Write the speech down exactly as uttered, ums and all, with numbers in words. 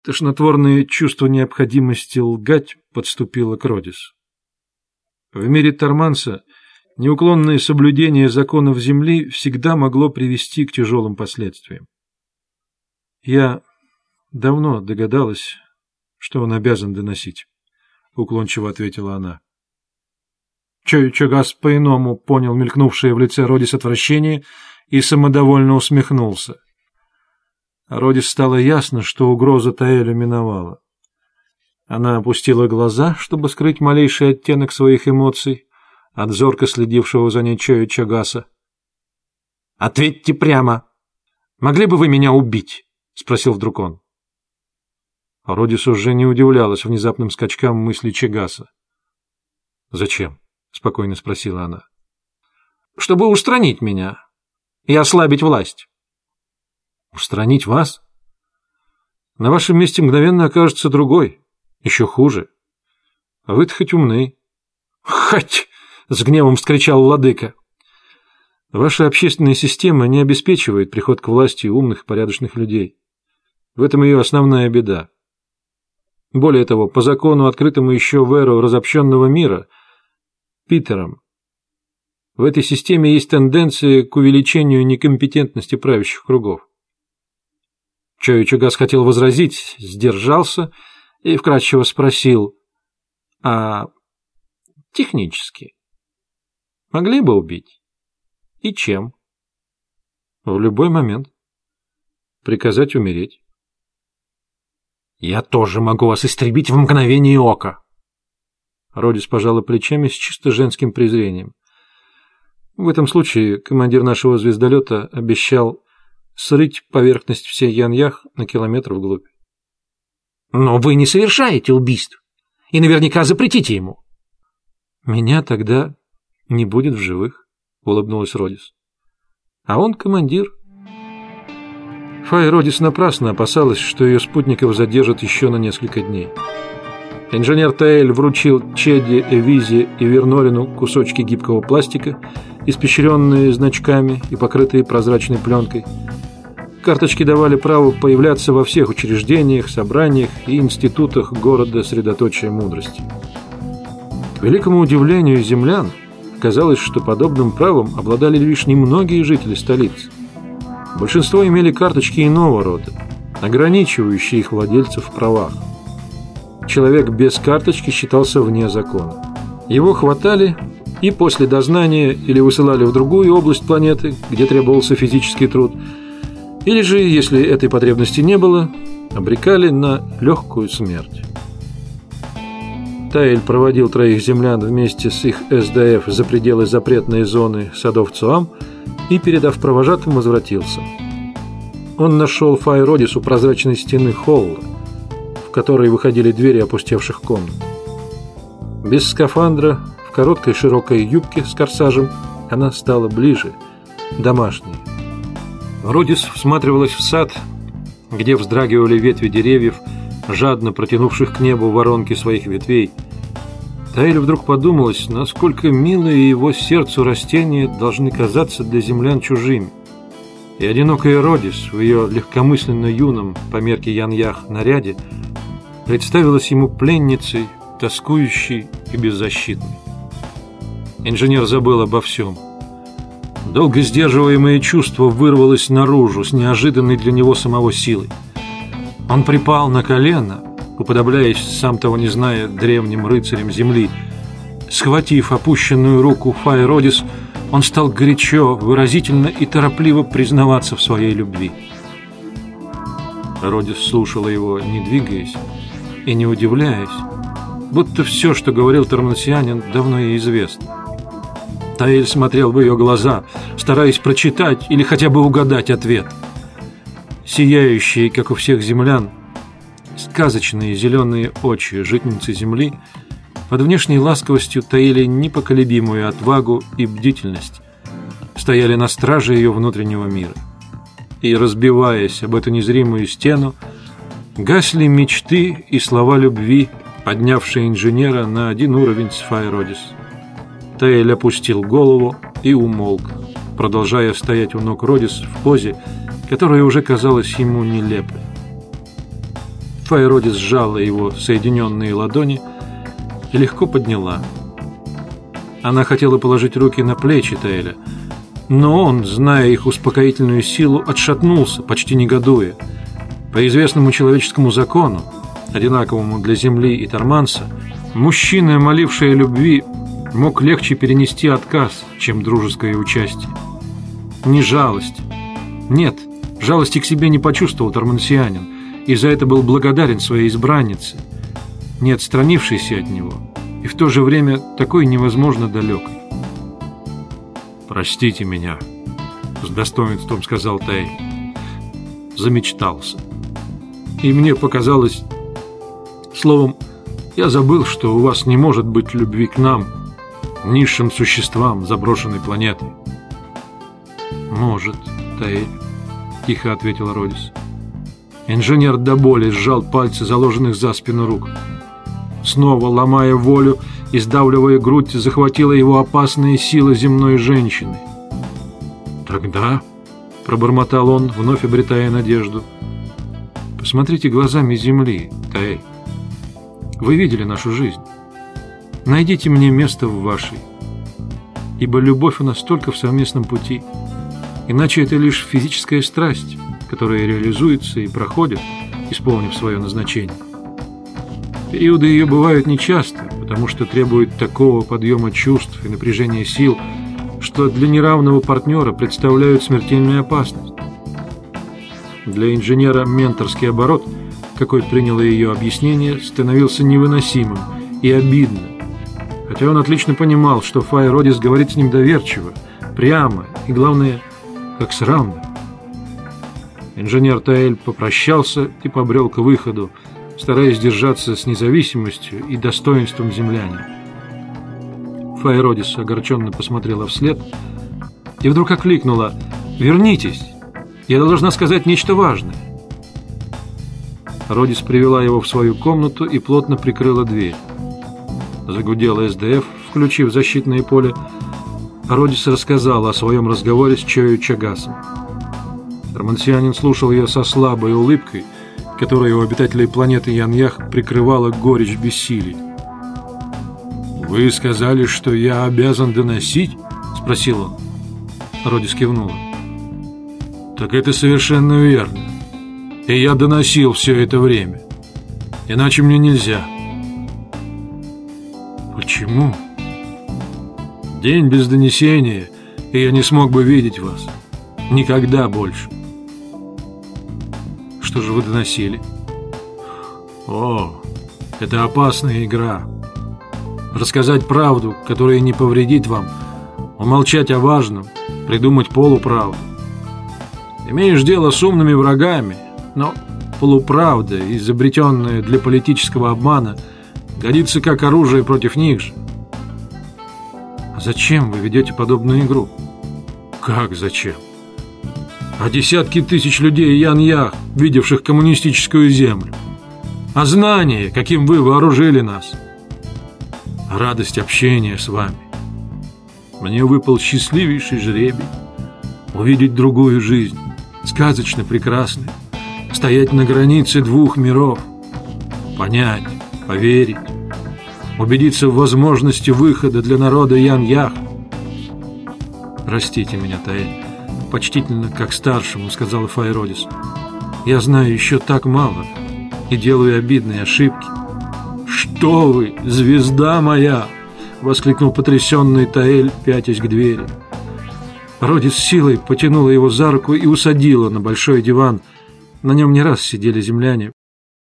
Тошнотворное чувство необходимости лгать подступило к Родис. В мире Торманса неуклонное соблюдение законов Земли всегда могло привести к тяжелым последствиям. «Я давно догадалась, что он обязан доносить», — уклончиво ответила она. Чагас по-иному понял мелькнувшее в лице Родис отвращение и самодовольно усмехнулся. Родис стало ясно, что угроза Таэлю миновала. Она опустила глаза, чтобы скрыть малейший оттенок своих эмоций от зорко следившего за ней Чою Чагаса. «Ответьте прямо! Могли бы вы меня убить?» — спросил вдруг он. Родис уже не удивлялась внезапным скачкам мысли Чагаса. «Зачем?» — спокойно спросила она. «Чтобы устранить меня и ослабить власть». «Устранить вас? На вашем месте мгновенно окажется другой, еще хуже. А вы-то хоть умны». «Хоть!» — с гневом вскричал владыка. «Ваша общественная система не обеспечивает приход к власти умных и порядочных людей. В этом ее основная беда. Более того, по закону, открытому еще в эру разобщенного мира, Питером, в этой системе есть тенденция к увеличению некомпетентности правящих кругов». Чою Чагас хотел возразить, сдержался и вкратчиво спросил: «А технически могли бы убить? И чем?» «В любой момент. Приказать умереть». «Я тоже могу вас истребить в мгновение ока». Родис пожала плечами с чисто женским презрением. «В этом случае командир нашего звездолета обещал срыть поверхность всей Яньях на километр вглубь». «Но вы не совершаете убийств и наверняка запретите ему». «Меня тогда не будет в живых», — улыбнулась Родис. «А он командир». Фай Родис напрасно опасалась, что ее спутников задержат еще на несколько дней. Инженер Таэль вручил Чеди, Эвизе и Вернорину кусочки гибкого пластика, испещренные значками и покрытые прозрачной пленкой. Карточки давали право появляться во всех учреждениях, собраниях и институтах города средоточия мудрости. К великому удивлению землян, казалось, что подобным правом обладали лишь немногие жители столицы. Большинство имели карточки иного рода, ограничивающие их владельцев в правах. Человек без карточки считался вне закона. Его хватали и после дознания или высылали в другую область планеты, где требовался физический труд, или же, если этой потребности не было, обрекали на легкую смерть. Таэль проводил троих землян вместе с их эс дэ эф за пределы запретной зоны садов Цуам и, передав провожатым, возвратился. Он нашел Фай Родис у прозрачной стены холла, в которой выходили двери опустевших комнат. Без скафандра, в короткой широкой юбке с корсажем, она стала ближе, домашней. Родис всматривалась в сад, где вздрагивали ветви деревьев, жадно протянувших к небу воронки своих ветвей. Таэлю вдруг подумалось, насколько милые его сердцу растения должны казаться для землян чужими. И одинокая Родис в ее легкомысленно юном, по мерке Яньях, наряде представилась ему пленницей, тоскующей и беззащитной. Инженер забыл обо всем. Долго сдерживаемое чувство вырвалось наружу с неожиданной для него самого силой. Он припал на колено, уподобляясь, сам того не зная, древним рыцарям земли. Схватив опущенную руку Фай Родис, он стал горячо, выразительно и торопливо признаваться в своей любви. Родис слушала его, не двигаясь и не удивляясь, будто все, что говорил тормансианин, давно ей известно. Таэль смотрел в ее глаза, стараясь прочитать или хотя бы угадать ответ. Сияющие, как у всех землян, сказочные зеленые очи жительницы земли под внешней ласковостью таили непоколебимую отвагу и бдительность, стояли на страже ее внутреннего мира. И, разбиваясь об эту незримую стену, гасли мечты и слова любви, поднявшие инженера на один уровень с Фай Родис. Таэль опустил голову и умолк, продолжая стоять у ног Родис в позе, которая уже казалась ему нелепой. Файродис сжала его соединенные ладони и легко подняла. Она хотела положить руки на плечи Таэля, но он, зная их успокоительную силу, отшатнулся, почти негодуя. По известному человеческому закону, одинаковому для Земли и Торманса, мужчина, моливший о любви, мог легче перенести отказ, чем дружеское участие. Не жалость. Нет, жалости к себе не почувствовал тормансианин, и за это был благодарен своей избраннице, не отстранившейся от него, и в то же время такой невозможно далекой. «Простите меня», — с достоинством сказал Таэль. «Замечтался. И мне показалось... Словом, я забыл, что у вас не может быть любви к нам, низшим существам заброшенной планеты». «Может, Таэль», — тихо ответил Родис. Инженер до боли сжал пальцы, заложенных за спину рук. Снова, ломая волю и сдавливая грудь, захватила его опасная сила земной женщины. «Тогда», — пробормотал он, вновь обретая надежду, — «посмотрите глазами земли, Таэль. Вы видели нашу жизнь. Найдите мне место в вашей, ибо любовь у нас только в совместном пути. Иначе это лишь физическая страсть, которая реализуется и проходит, исполнив свое назначение. Периоды ее бывают нечасто, потому что требуют такого подъема чувств и напряжения сил, что для неравного партнера представляют смертельную опасность. Для инженера менторский оборот, какой приняло ее объяснение, становился невыносимым и обидным, хотя он отлично понимал, что Файродис говорит с ним доверчиво, прямо и, главное, как с равным. Инженер Таэль попрощался и побрел к выходу, стараясь держаться с независимостью и достоинством землянина. Файродис огорченно посмотрела вслед и вдруг окликнула: «Вернитесь! Я должна сказать нечто важное!» Родис привела его в свою комнату и плотно прикрыла дверь. Загудела эс дэ эф, включив защитное поле. Родис рассказала о своем разговоре с Чою Чагасом. Тормансианин слушал ее со слабой улыбкой, которая у обитателей планеты Яньях прикрывала горечь бессилия. «Вы сказали, что я обязан доносить?» — спросил он. Родис кивнула. «Так это совершенно верно. И я доносил все это время. Иначе мне нельзя». «Почему?» «День без донесения, и я не смог бы видеть вас. Никогда больше». «Что же вы доносили?» «О, это опасная игра. Рассказать правду, которая не повредит вам, умолчать о важном, придумать полуправду. Имеешь дело с умными врагами, но полуправда, изобретенная для политического обмана, годится как оружие против них же». «А зачем вы ведете подобную игру?» «Как зачем? А десятки тысяч людей Яньях, видевших коммунистическую землю. А знание, каким вы вооружили нас. А радость общения с вами. Мне выпал счастливейший жребий увидеть другую жизнь, сказочно прекрасную, стоять на границе двух миров, понять, поверить, убедиться в возможности выхода для народа Яньях». «Простите меня, Таэль, почтительно, как старшему», — сказала Файродис. «Я знаю еще так мало и делаю обидные ошибки». «Что вы, звезда моя!» — воскликнул потрясенный Таэль, пятясь к двери. Родис силой потянула его за руку и усадила на большой диван. На нем не раз сидели земляне,